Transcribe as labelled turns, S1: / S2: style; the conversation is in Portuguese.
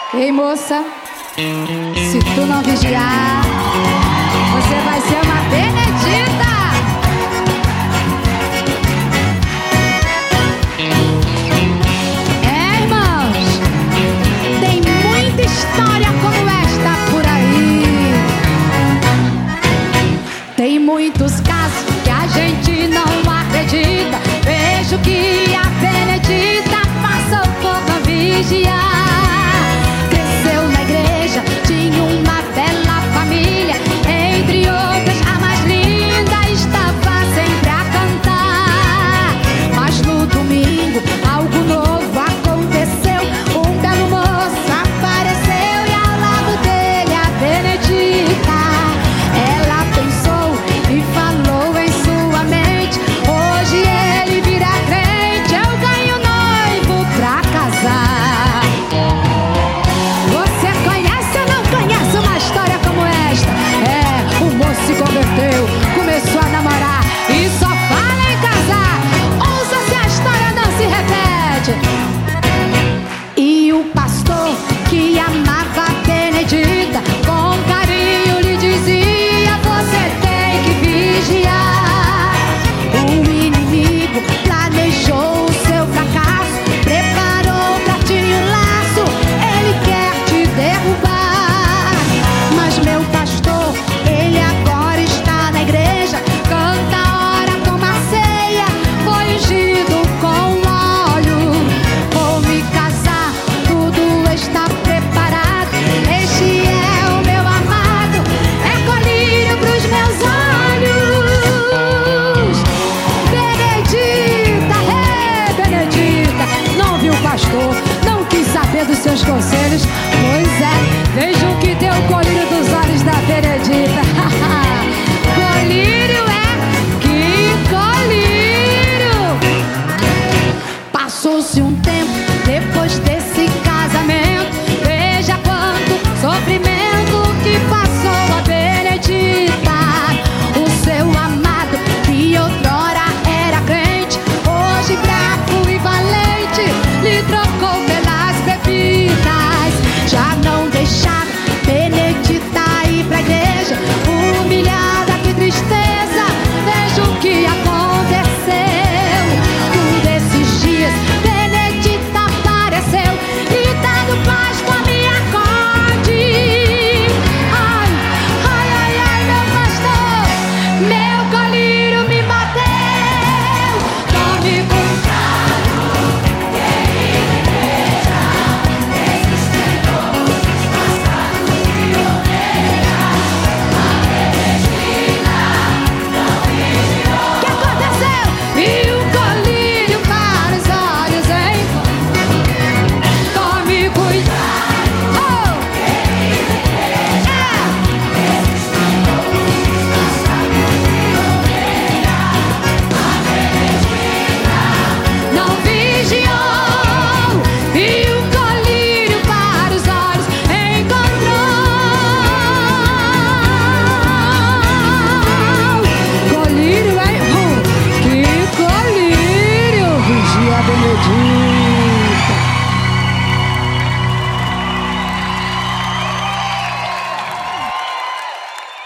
S1: Ei, moça, se tu não vigiar, você vai ser uma benedita. É, irmãos, tem muita história como esta por aí. Tem muitos casos que a gente não acredita. Vejo que a benedita passou por não vigiar. Cresceu na igreja, tinha uma bela família. Entre outras, a mais linda estava sempre a cantar. Mas no domingo, algo novo aconteceu. Um belo moço apareceu e ao lado dele a benedita. Ela pensou e falou em sua mente: hoje ele vira crente, eu ganho noivo pra casar. Você conhece ou não conhece uma história como esta? É, o moço se converteu, começou a namorar e só fala em casar. Ouça se a história não se repete. E o pastor que amava a benedita, com carinho lhe dizia: você tem que vigiar. O inimigo planejou o seu fracasso, preparou pra ti um laço, ele quer te derrubar. Mas meu pastor, ele agora está na igreja, canta a hora, toma a ceia, foi ungido com óleo. Vou me casar, tudo está preparado, este é o meu amado, é colírio pros meus olhos. Benedita, Benedita, não viu o pastor, não quis saber dos seus conselhos. Pois é, vejo